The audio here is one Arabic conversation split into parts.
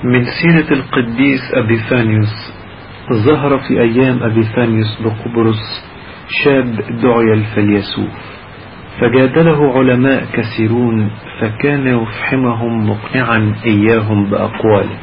من سيرة القديس أبيفانيوس. ظهر في أيام أبيفانيوس بقبرص شاب دعي الفيلسوف، فجادله علماء كثيرون، فكان يفحمهم مقنعا إياهم بأقواله،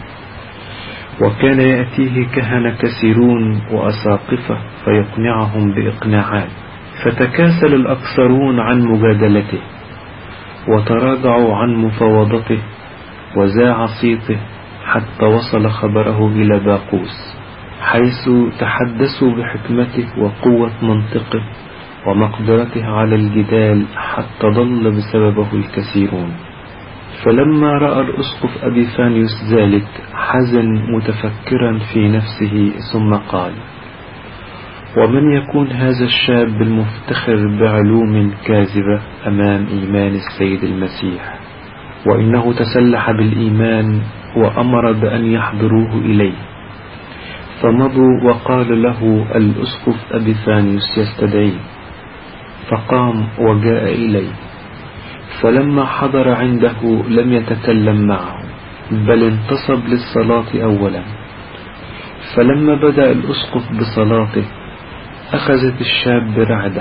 وكان يأتيه كهنة كثيرون وأساقفة فيقنعهم بإقناعات، فتكاسل الأكثرون عن مجادلته وتراجعوا عن مفاوضته، وزاع صيته حتى وصل خبره إلى باقوس، حيث تحدثوا بحكمته وقوة منطقه ومقدرته على الجدال، حتى ضل بسببه الكثيرون. فلما رأى الأسقف أبيفانيوس ذلك حزن متفكرا في نفسه، ثم قال: ومن يكون هذا الشاب المفتخر بعلوم كاذبة أمام إيمان السيد المسيح؟ وإنه تسلح بالإيمان وأمر بأن يحضروه إليه. فمضوا وقال له الأسقف أبيفانيوس يستدعيه، فقام وجاء إليه، فلما حضر عنده لم يتكلم معه، بل انتصب للصلاة أولا. فلما بدأ الأسقف بصلاته أخذت الشاب رعدة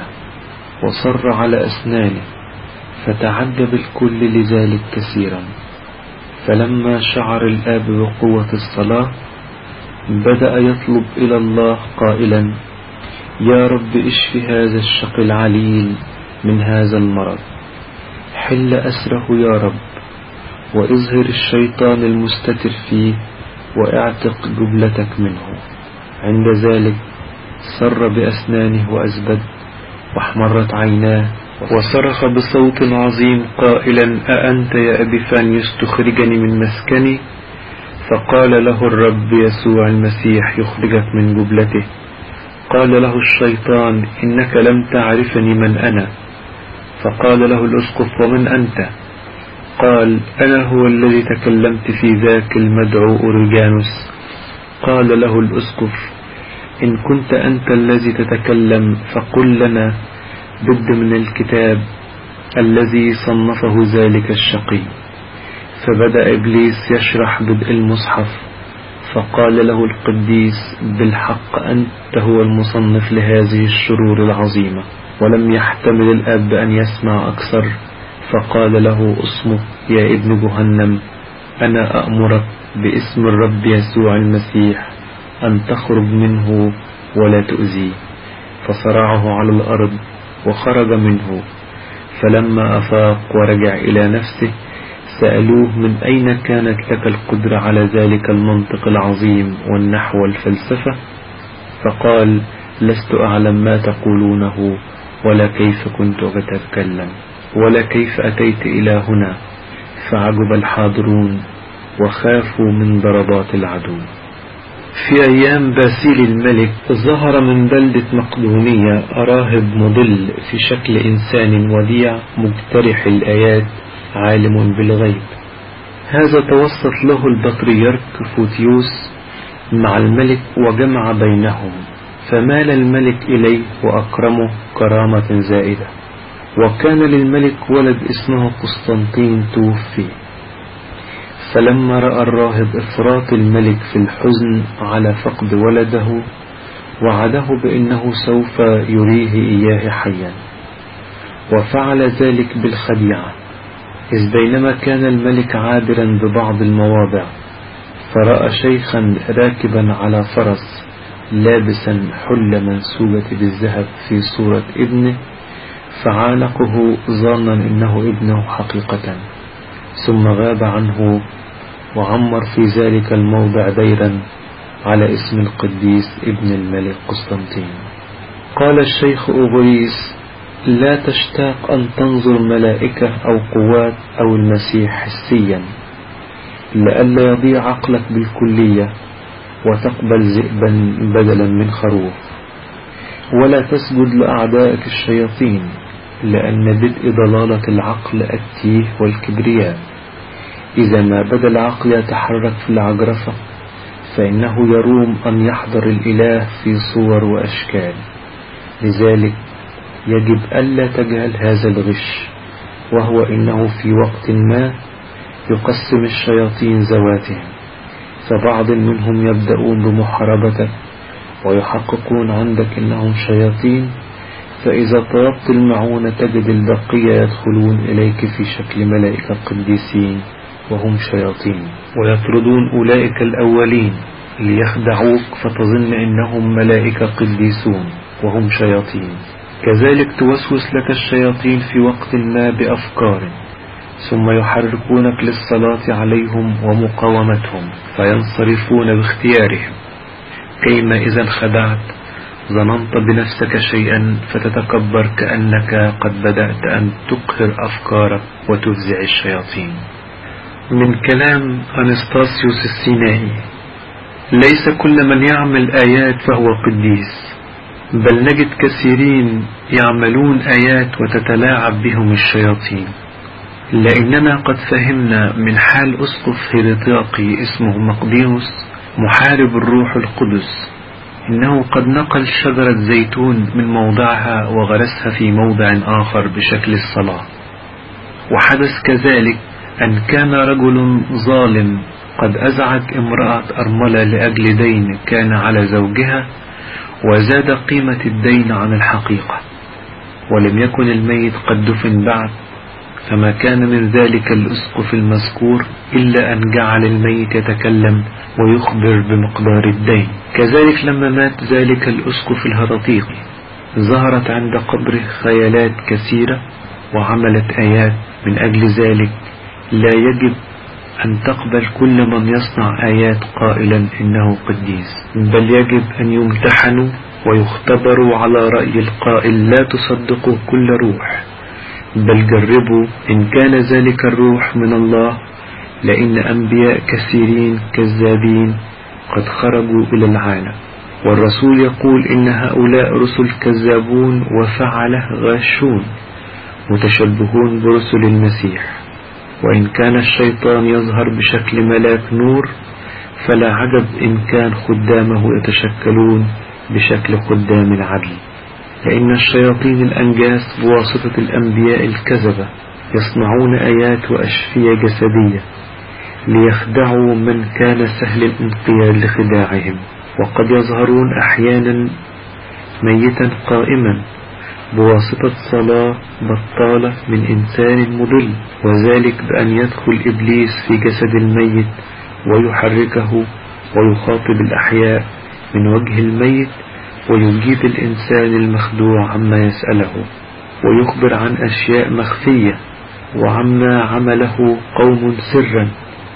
وصر على أسنانه، فتعجب الكل لذلك كثيرا. فلما شعر الآب بقوة الصلاة بدأ يطلب إلى الله قائلا: يا رب اشف هذا الشقي العليل من هذا المرض، حل أسره يا رب، وإظهر الشيطان المستتر فيه، واعتق جبلتك منه. عند ذلك صر بأسنانه وأزبد، واحمرت عيناه، وصرخ بصوت عظيم قائلا: أأنت يا أبيفانيوس تخرجني من مسكني؟ فقال له الرب يسوع المسيح: يخرجك من جبلته. قال له الشيطان: إنك لم تعرفني من أنا. فقال له الأسقف: ومن أنت؟ قال: أنا هو الذي تكلمت في ذاك المدعو أوريجانوس. قال له الأسقف: إن كنت أنت الذي تتكلم فقل لنا بد من الكتاب الذي صنفه ذلك الشقي. فبدأ إبليس يشرح بدء المصحف، فقال له القديس: بالحق أنت هو المصنف لهذه الشرور العظيمة. ولم يحتمل الأب أن يسمع أكثر، فقال له: اصمت يا ابن جهنم، أنا أأمرك باسم الرب يسوع المسيح أن تخرج منه ولا تؤذيه. فصرعه على الأرض وخرج منه. فلما أفاق ورجع إلى نفسه سألوه: من أين كانت لك القدرة على ذلك المنطق العظيم والنحو والفلسفة؟ فقال: لست أعلم ما تقولونه، ولا كيف كنت أتكلم، ولا كيف أتيت إلى هنا. فعجب الحاضرون وخافوا من ضربات العدو. في أيام باسيل الملك ظهر من بلدة مقدونية راهب مضل في شكل إنسان وديع مجترح الآيات، عالم بالغيب. هذا توسط له البطريرك فوتيوس مع الملك وجمع بينهم، فمال الملك إليه وأكرمه كرامة زائدة. وكان للملك ولد اسمه قسطنطين توفي. فلما رأى الراهب إفراط الملك في الحزن على فقد ولده وعده بأنه سوف يريه إياه حيا، وفعل ذلك بالخديعة. إذ بينما كان الملك عابرا ببعض المواضع فرأى شيخا راكبا على فرس لابسا حلة منسوجة بالذهب في صورة ابنه، فعانقه ظانا إنه ابنه حقيقة، ثم غاب عنه وعمر في ذلك الموضع ديرا على اسم القديس ابن الملك قسطنطين. قال الشيخ أوغريس: لا تشتاق أن تنظر ملائكة أو قوات أو المسيح حسيا، لئلا يضيع عقلك بالكلية وتقبل ذئبا بدلا من خروف. ولا تسجد لأعدائك الشياطين، لأن بدء ضلالة العقل التيه والكبرياء. إذا ما بدا العقل يتحرك في العجرفة فإنه يروم أن يحضر الإله في صور وأشكال. لذلك يجب ألا تجهل هذا الغش، وهو إنه في وقت ما يقسم الشياطين ذواتهم، فبعض منهم يبدأون بمحاربتك ويحققون عندك إنهم شياطين، فإذا طلبت المعونة تجد البقية يدخلون إليك في شكل ملائكة قديسين وهم شياطين، ويطردون أولئك الأولين ليخدعوك فتظن إنهم ملائكة قديسون وهم شياطين. كذلك توسوس لك الشياطين في وقت ما بأفكار، ثم يحركونك للصلاة عليهم ومقاومتهم فينصرفون باختيارهم، كيما إذا انخدعت ظننت بنفسك شيئا فتتكبر كأنك قد بدأت أن تقهر أفكارك وتفزع الشياطين. من كلام أنستاسيوس السينائي: ليس كل من يعمل آيات فهو قديس، بل نجد كثيرين يعملون آيات وتتلاعب بهم الشياطين، لأننا قد فهمنا من حال أسقف هيرطياقي اسمه مقدينوس محارب الروح القدس إنه قد نقل شجرة زيتون من موضعها وغرسها في موضع آخر بشكل الصلاة. وحدث كذلك أن كان رجل ظالم قد أزعج امرأة أرملة لأجل دين كان على زوجها، وزاد قيمة الدين عن الحقيقة، ولم يكن الميت قد دفن بعد، فما كان من ذلك الأسقف المذكور إلا أن جعل الميت يتكلم ويخبر بمقدار الدين. كذلك لما مات ذلك الأسقف الهرطيقي ظهرت عند قبره خيالات كثيرة وعملت آيات. من أجل ذلك لا يجب أن تقبل كل من يصنع آيات قائلا إنه قديس، بل يجب أن يمتحنوا ويختبروا على رأي القائل: لا تصدقوا كل روح، بل جربوا إن كان ذلك الروح من الله، لأن أنبياء كثيرين كذابين قد خرجوا إلى العالم. والرسول يقول إن هؤلاء رسل كذابون وفعله غاشون متشبهون برسل المسيح. وإن كان الشيطان يظهر بشكل ملاك نور، فلا عجب إن كان خدامه يتشكلون بشكل خدام العدل، لأن الشياطين الأنجاس بواسطة الأنبياء الكذبة يصنعون آيات وأشفية جسدية ليخدعوا من كان سهل الانقياد لخداعهم، وقد يظهرون أحيانا ميتا قائما بواسطة صلاة بطالة من إنسان مضل، وذلك بأن يدخل إبليس في جسد الميت ويحركه ويخاطب الأحياء من وجه الميت، ويجيب الإنسان المخدوع عما يسأله، ويخبر عن أشياء مخفية وعما عمله قوم سرا،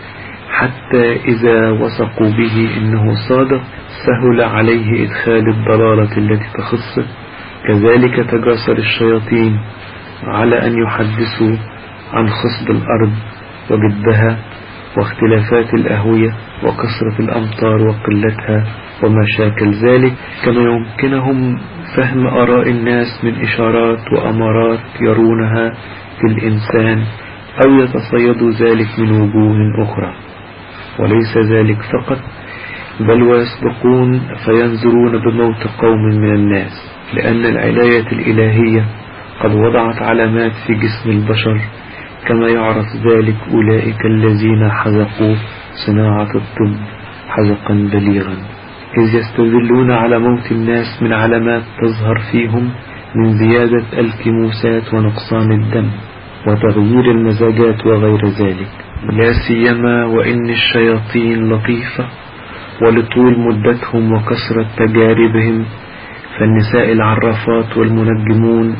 حتى إذا وثقوا به إنه صادق سهل عليه إدخال الضلالة التي تخصه. كذلك تجاسر الشياطين على أن يحدثوا عن خصب الأرض وجدها واختلافات الأهوية وكثرة الأمطار وقلتها ومشاكل ذلك، كما يمكنهم فهم آراء الناس من إشارات وأمارات يرونها في الإنسان، أو يتصيدوا ذلك من وجوه أخرى. وليس ذلك فقط، بل ويسبقون فينذرون بموت قوم من الناس، لأن العناية الإلهية قد وضعت علامات في جسم البشر، كما يعرف ذلك أولئك الذين حذقوا صناعة الطب حذقا بليغا، إذ يستدلون على موت الناس من علامات تظهر فيهم من زيادة الكيموسات ونقصان الدم وتغيير المزاجات وغير ذلك، لا سيما وإن الشياطين لطيفة ولطول مدتهم وكثرة تجاربهم، فالنساء العرافات والمنجمون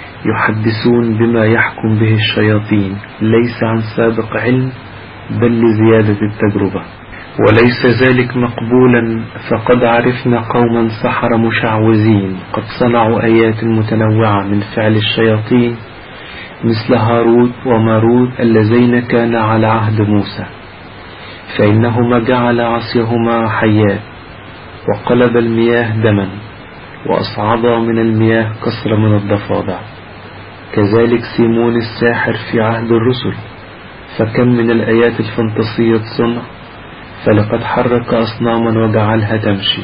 يحدثون بما يحكم به الشياطين ليس عن سابق علم بل لزيادة التجربة. وليس ذلك مقبولا، فقد عرفنا قوما سحر مشعوذين قد صنعوا آيات متنوعة من فعل الشياطين، مثل هاروت وماروت اللذين كان على عهد موسى، فإنهما جعل عصيهما حيات وقلب المياه دما وأصعدا من المياه كسر من الضفادع. كذلك سيمون الساحر في عهد الرسل، فكم من الآيات الفانتسية صنع، فلقد حرك أصناما وجعلها تمشي،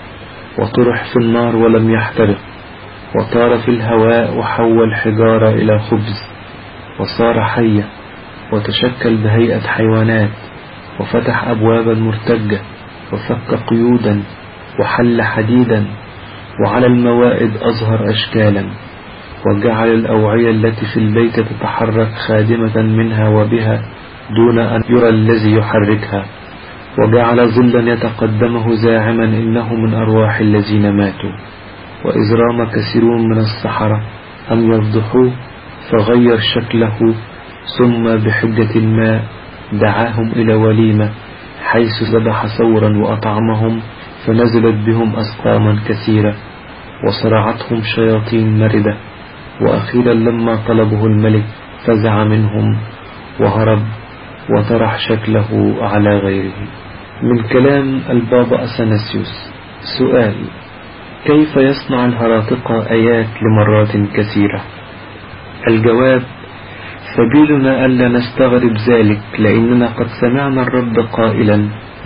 وطرح في النار ولم يحترق، وطار في الهواء وحول حجارة إلى خبز، وصار حية وتشكل بهيئة حيوانات، وفتح أبوابا مرتجة، وفك قيودا، وحل حديدا، وعلى الموائد أظهر أشكالا، وجعل الأوعية التي في البيت تتحرك خادمة منها وبها دون أن يرى الذي يحركها، وجعل ظلا يتقدمه زاعما إنه من أرواح الذين ماتوا. وإذ رام كثيرون من السحرة أن يفضحوه فغير شكله، ثم بحجة الماء دعاهم إلى وليمة حيث ذبح ثورا وأطعمهم، فنزلت بهم أسقاما كثيرة وصرعتهم شياطين مردة. وأخيرا لما طلبه الملك فزع منهم وهرب وطرح شكله على غيره. من كلام البابا أثناسيوس. سؤال: كيف يصنع الهراطقة آيات لمرات كثيرة؟ الجواب: سبيلنا ألا نستغرب ذلك، لأننا قد سمعنا الرب قائلا: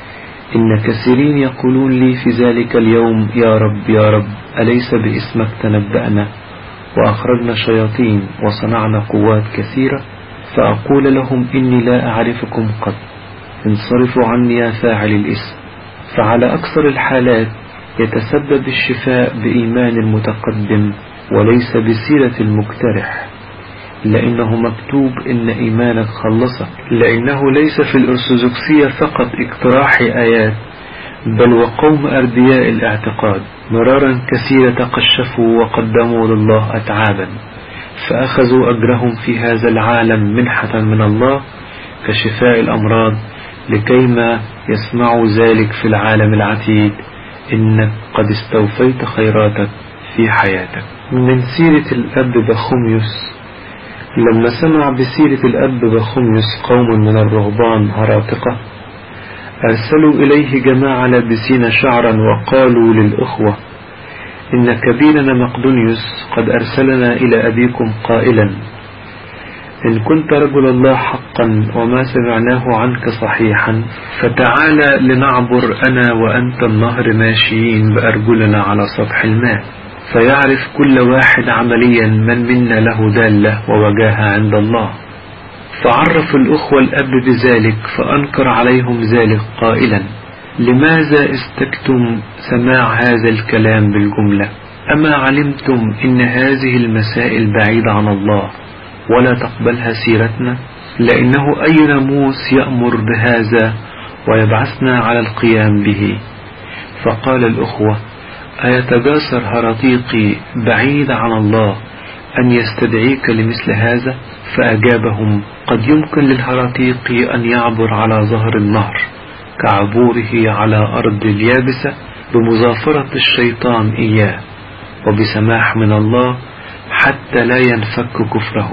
إن كثيرين يقولون لي في ذلك اليوم يا رب يا رب، أليس باسمك تنبأنا وأخرجنا شياطين وصنعنا قوات كثيرة؟ فأقول لهم إني لا أعرفكم قط، انصرفوا عني يا فاعل الاسم. فعلى أكثر الحالات يتسبب الشفاء بإيمان المتقدم وليس بسيرة المقترح، لأنه مكتوب إن إيمانك خلصك. لأنه ليس في الأرثوذكسية فقط اقتراح آيات، بل وقوم أردياء الاعتقاد مرارا كثيرة تقشفوا وقدموا لله أتعابا، فأخذوا أجرهم في هذا العالم منحة من الله كشفاء الأمراض، لكيما يسمعوا ذلك في العالم العتيد: إنك قد استوفيت خيراتك في حياتك. من سيرة الأب بخوميوس. لما سمع بسيرة الأب بخوميوس قوم من الرهبان هراطقة، أرسلوا إليه جماعة لابسين شعرا وقالوا للأخوة: إن كبيرنا مقدونيوس قد أرسلنا إلى أبيكم قائلا: إن كنت رجل الله حقا وما سمعناه عنك صحيحا، فتعالى لنعبر أنا وأنت النهر ماشيين بأرجلنا على سطح الماء، فيعرف كل واحد عمليا من منا له دالة ووجاهة عند الله. فعرف الأخوة الأب بذلك، فأنكر عليهم ذلك قائلا: لماذا استكتم سماع هذا الكلام بالجملة؟ أما علمتم إن هذه المسائل بعيدة عن الله ولا تقبلها سيرتنا؟ لأنه أي ناموس يأمر بهذا ويبعثنا على القيام به؟ فقال الأخوة: أيتجاسر هراطيقي بعيد عن الله أن يستدعيك لمثل هذا؟ فأجابهم: قد يمكن للهراطيقي أن يعبر على ظهر النهر كعبوره على أرض اليابسة بمظافرة الشيطان إياه وبسماح من الله حتى لا ينفك كفره.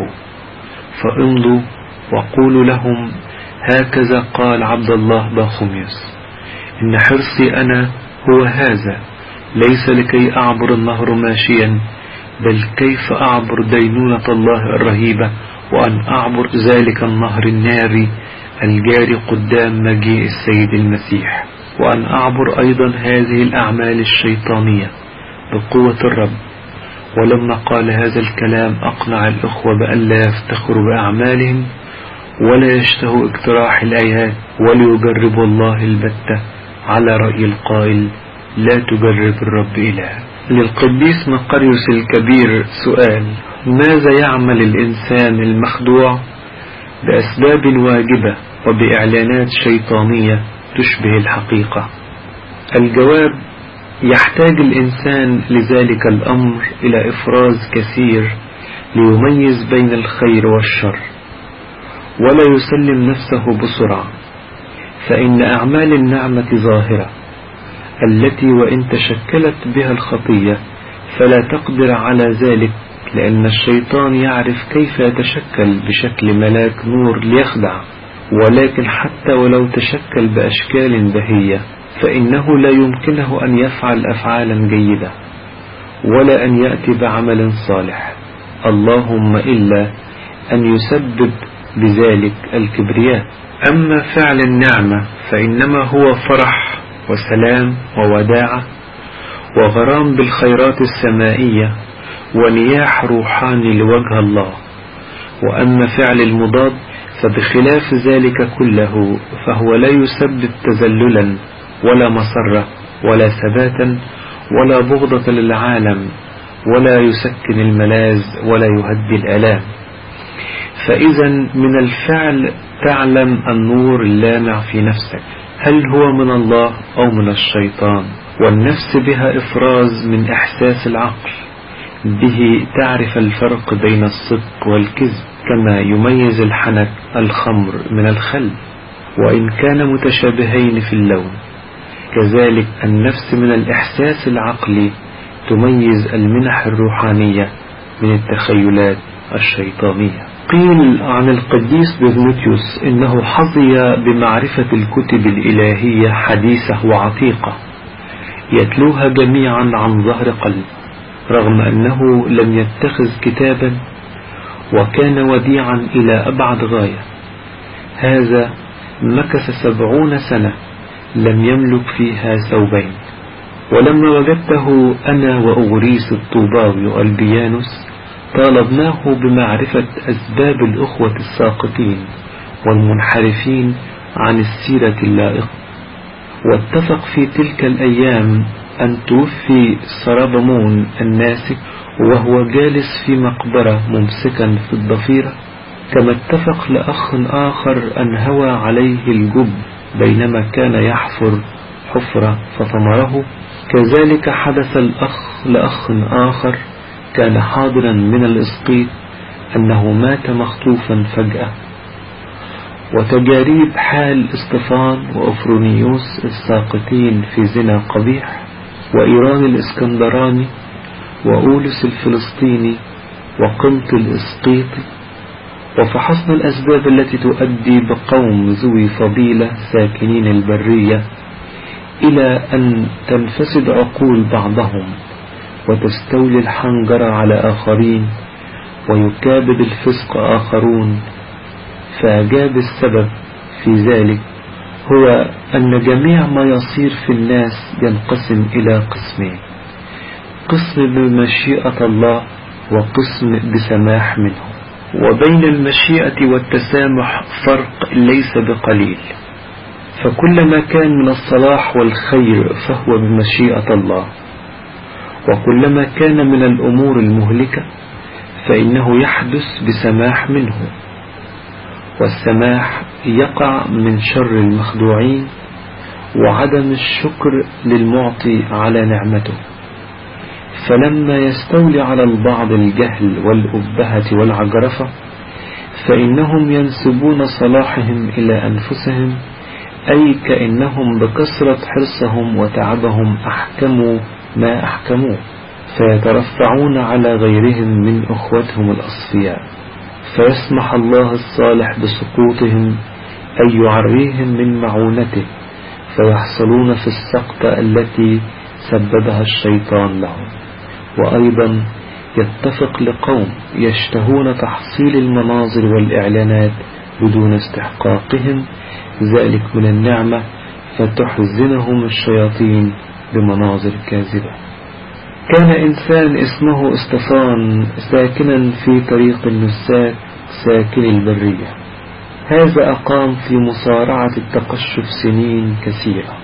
فامضوا وقولوا لهم: هكذا قال عبد الله بخوميوس: إن حرصي أنا هو هذا، ليس لكي أعبر النهر ماشيا، بل كيف أعبر دينونة الله الرهيبة، وأن أعبر ذلك النهر الناري الجاري قدام مجيء السيد المسيح، وأن أعبر أيضا هذه الأعمال الشيطانية بقوة الرب. ولما قال هذا الكلام أقنع الأخوة بأن لا يفتخروا بأعمالهم ولا يشتهوا اقتراح الآيات وليجربوا الله البتة، على رأي القائل: لا تجرب الرب إله. للقديس مقريوس الكبير. سؤال: ماذا يعمل الإنسان المخدوع بأسباب واجبة وبإعلانات شيطانية تشبه الحقيقة؟ الجواب: يحتاج الإنسان لذلك الأمر إلى إفراز كثير ليميز بين الخير والشر، ولا يسلم نفسه بسرعة، فإن أعمال النعمة ظاهرة، التي وإن تشكلت بها الخطية فلا تقدر على ذلك، لأن الشيطان يعرف كيف يتشكل بشكل ملاك نور ليخدع. ولكن حتى ولو تشكل بأشكال بهية فإنه لا يمكنه أن يفعل أفعالا جيدة ولا أن يأتي بعمل صالح، اللهم إلا أن يسبب بذلك الكبرياء. أما فعل النعمة فإنما هو فرح وسلام ووداعة وغرام بالخيرات السمائية ونياح روحاني لوجه الله. وأما فعل المضاد فبخلاف ذلك كله فهو لا يسبب تذللا ولا مسرة ولا ثباتا ولا بغضة للعالم ولا يسكن الملاذ ولا يهدي الآلام. فإذا من الفعل تعلم النور اللامع في نفسك هل هو من الله أو من الشيطان، والنفس بها إفراز من إحساس العقل، به تعرف الفرق بين الصدق والكذب، كما يميز الحنك الخمر من الخل وإن كان متشابهين في اللون. كذلك النفس من الإحساس العقلي تميز المنح الروحانية من التخيلات الشيطانية. قيل عن القديس ديونيسيوس إنه حظي بمعرفة الكتب الإلهية حديثة وعتيقة يتلوها جميعا عن ظهر قلب، رغم أنه لم يتخذ كتابا وكان وديعا إلى أبعد غاية. هذا مكث 70 سنة لم يملك فيها ثوبين. ولما وجدته أنا وأغريس الطوباوي والبيانوس طالبناه بمعرفة أسباب الأخوة الساقطين والمنحرفين عن السيرة اللائقة، واتفق في تلك الأيام أن توفي سرابمون الناسك وهو جالس في مقبرة ممسكا في الضفيرة، كما اتفق لأخ آخر أن هوى عليه الجب بينما كان يحفر حفرة فطمره. كذلك حدث لأخ آخر كان حاضرا من الإسقيط أنه مات مخطوفا فجأة. وتجاريب حال اسطفان وأفرونيوس الساقطين في زنا قبيح، وإيران الإسكندراني وأولس الفلسطيني وقمط الإسقيطي، وفحصنا الأسباب التي تؤدي بقوم ذوي فضيلة ساكنين البرية إلى أن تنفسد عقول بعضهم وتستولي الحنجرة على آخرين ويكابد الفسق آخرون. فأجاب السبب في ذلك هو أن جميع ما يصير في الناس ينقسم إلى قسمين: قسم بمشيئة الله وقسم بسماح منه، وبين المشيئة والتسامح فرق ليس بقليل. فكلما كان من الصلاح والخير فهو بمشيئة الله، وكلما كان من الأمور المهلكة فإنه يحدث بسماح منه، والسماح يقع من شر المخدوعين وعدم الشكر للمعطي على نعمته. فلما يستولي على البعض الجهل والأبهة والعجرفة فإنهم ينسبون صلاحهم إلى أنفسهم، أي كأنهم بكثرة حرصهم وتعبهم أحكموا ما أحكموه، فيترفعون على غيرهم من أخوتهم الأصفياء، فيسمح الله الصالح بسقوطهم أي يعريهم من معونته، فيحصلون في السقطة التي سببها الشيطان لهم. وأيضا يتفق لقوم يشتهون تحصيل المناظر والإعلانات بدون استحقاقهم ذلك من النعمة، فتحزنهم الشياطين بمناظر كاذبة. كان إنسان اسمه اسطفان ساكنا في طريق النساك ساكن البرية. هذا أقام في مصارعة التقشف سنين كثيرة،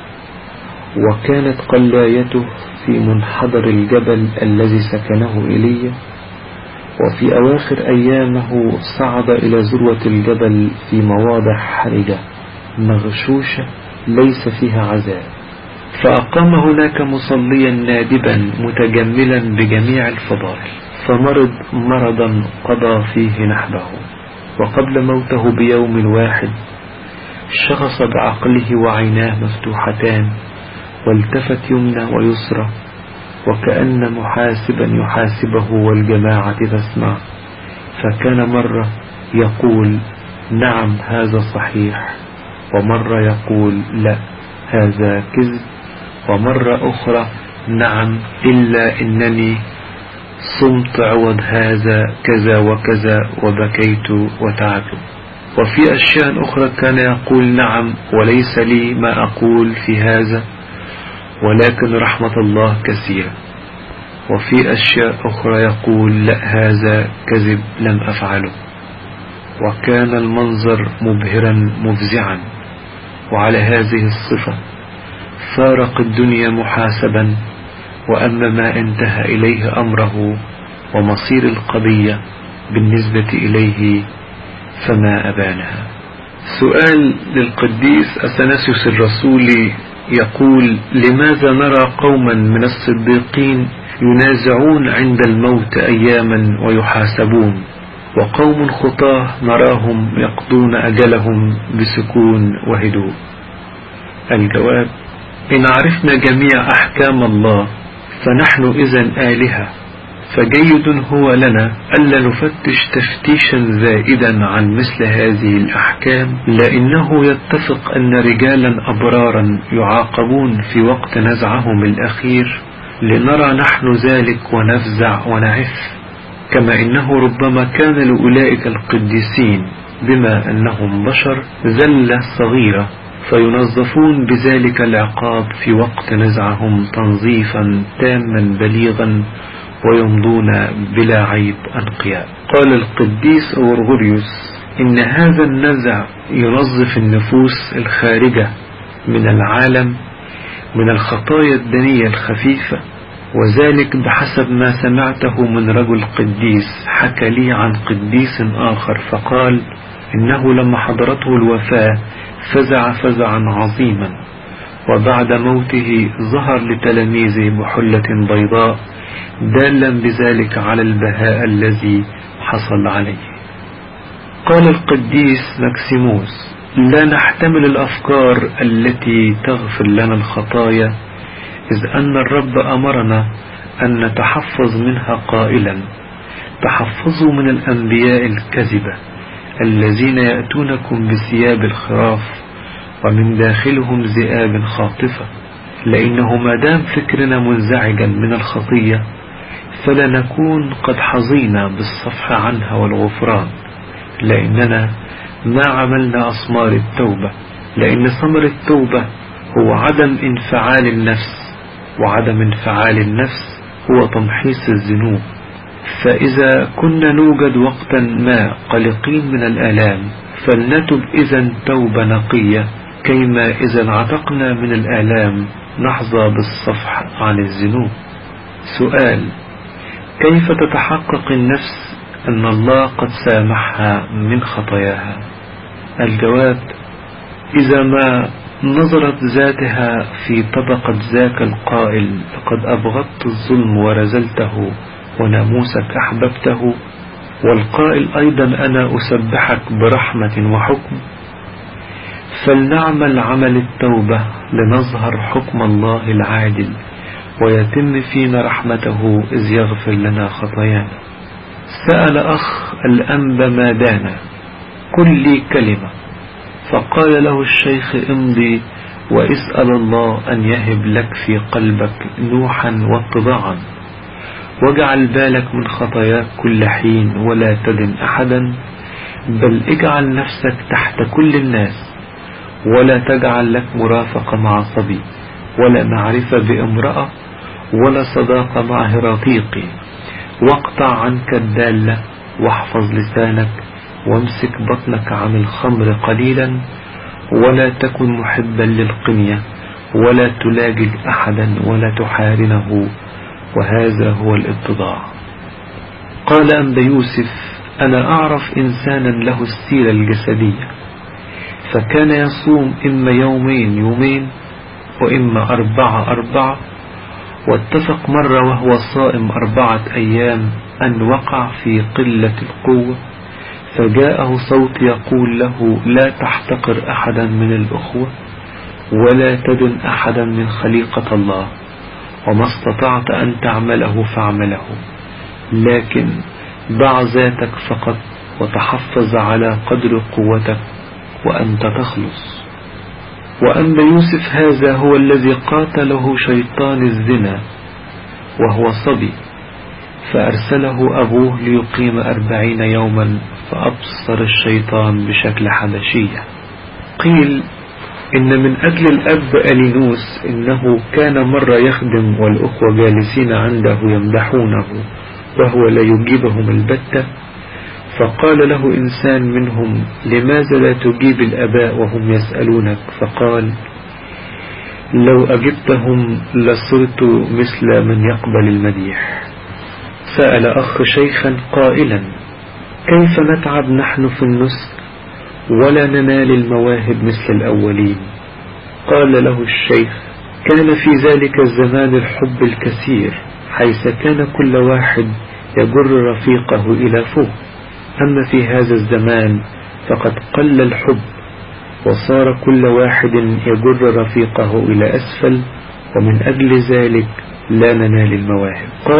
وكانت قلايته في منحدر الجبل الذي سكنه إيليا، وفي أواخر أيامه صعد إلى ذروة الجبل في مواضع حرجة مغشوشة ليس فيها عذاب، فأقام هناك مصليا نادبا متجملا بجميع الفضائل، فمرض مرضا قضى فيه نحبه. وقبل موته بيوم واحد شخص بعقله وعيناه مفتوحتان، والتفت يمنى ويسرى وكأن محاسبا يحاسبه والجماعة تسمع، فكان مرة يقول نعم هذا صحيح، ومرة يقول لا هذا كذب، ومرة أخرى نعم إلا إنني صمت عوض هذا كذا وكذا وبكيت وتعبت. وفي أشياء أخرى كان يقول نعم وليس لي ما أقول في هذا، ولكن رحمة الله كثيرة. وفي أشياء أخرى يقول لا هذا كذب لم أفعله. وكان المنظر مبهرا مفزعا. وعلى هذه الصفة فارق الدنيا محاسبا، وأما ما انتهى إليه أمره ومصير القضية بالنسبة إليه فما أبانها. سؤال للقديس أثناسيوس الرسولي يقول: لماذا نرى قوما من الصديقين ينازعون عند الموت أياما ويحاسبون، وقوم خطاه نراهم يقضون أجلهم بسكون وهدوء؟ الجواب: إن عرفنا جميع أحكام الله فنحن إذن آلهة، فجيد هو لنا ألا نفتش تفتيشا زائدا عن مثل هذه الأحكام، لأنه يتفق أن رجالا أبرارا يعاقبون في وقت نزعهم الأخير لنرى نحن ذلك ونفزع ونعف، كما إنه ربما كان لأولئك القديسين بما أنهم بشر زلة صغيرة فينظفون بذلك العقاب في وقت نزعهم تنظيفا تاما بليغا ويمضون بلا عيب أنقياء. قال القديس أورغوريوس إن هذا النزع ينظف النفوس الخارجة من العالم من الخطايا الدنية الخفيفة، وذلك بحسب ما سمعته من رجل قديس حكى لي عن قديس آخر فقال إنه لما حضرته الوفاة فزع فزعا عظيما، وبعد موته ظهر لتلاميذه بحلة بيضاء دالا بذلك على البهاء الذي حصل عليه. قال القديس مكسيموس: لا نحتمل الأفكار التي تغفر لنا الخطايا، إذ أن الرب أمرنا أن نتحفظ منها قائلا: تحفظوا من الأنبياء الكذبة الذين يأتونكم بثياب الخراف ومن داخلهم ذئاب خاطفة. لأنه ما دام فكرنا منزعجا من الخطية فلا نكون قد حظينا بالصفح عنها والغفران، لأننا ما عملنا أثمار التوبة، لأن ثمر التوبة هو عدم انفعال النفس، وعدم انفعال النفس هو تمحيص الذنوب. فإذا كنا نوجد وقتا ما قلقين من الآلام فلنتب إذن توبة نقية، كيما إذا انعتقنا من الآلام نحظى بالصفح عن الذنوب. سؤال: كيف تتحقق النفس أن الله قد سامحها من خطاياها؟ الجواب: إذا ما نظرت ذاتها في طبقة ذاك القائل لقد أبغضت الظلم ورزلته وناموسك أحببته، والقائل أيضا أنا أسبحك برحمة وحكم، فلنعمل عمل التوبة لنظهر حكم الله العادل ويتم فينا رحمته إذ يغفر لنا خطايانا. سأل أخ الأنبا مادانا: قل لي كلمة، فقال له الشيخ: امضي واسأل الله أن يهب لك في قلبك نوحا واتضاعا، واجعل بالك من خطاياك كل حين ولا تدن أحدا، بل اجعل نفسك تحت كل الناس، ولا تجعل لك مرافقة مع صبي ولا معرفة بامرأة ولا صداقة مع هراطيقي، واقطع عنك الدالة واحفظ لسانك، وامسك بطنك عن الخمر قليلا، ولا تكن محبا للقنية ولا تلاجج أحدا ولا تحارنه، وهذا هو الاتضاع. قال أنبا يوسف: أنا أعرف إنسانا له السيرة الجسدية، فكان يصوم إما يومين وإما 4 واتفق مرة وهو صائم 4 أيام أن وقع في قلة القوة، فجاءه صوت يقول له: لا تحتقر أحدا من الأخوة ولا تدن أحدا من خليقة الله، وما استطعت أن تعمله فاعمله، لكن ضع ذاتك فقط وتحفظ على قدر قوتك وأنت تخلص. وأنبا يوسف هذا هو الذي قاتله شيطان الزنا وهو صبي، فأرسله أبوه ليقيم 40 يوما، فأبصر الشيطان بشكل حبشية. قيل إن من أجل الأب ألينوس إنه كان مرة يخدم والأخوة جالسين عنده يمدحونه وهو لا يجيبهم البتة، فقال له إنسان منهم: لماذا لا تجيب الآباء وهم يسألونك؟ فقال: لو أجبتهم لصرت مثل من يقبل المديح. سأل أخ شيخا قائلا: كيف نتعب نحن في النسك ولا ننال المواهب مثل الأولين؟ قال له الشيخ: كان في ذلك الزمان الحب الكثير، حيث كان كل واحد يجر رفيقه إلى فوق، أما في هذا الزمان فقد قل الحب، وصار كل واحد يجر رفيقه إلى أسفل، ومن أجل ذلك لا ننال المواهب.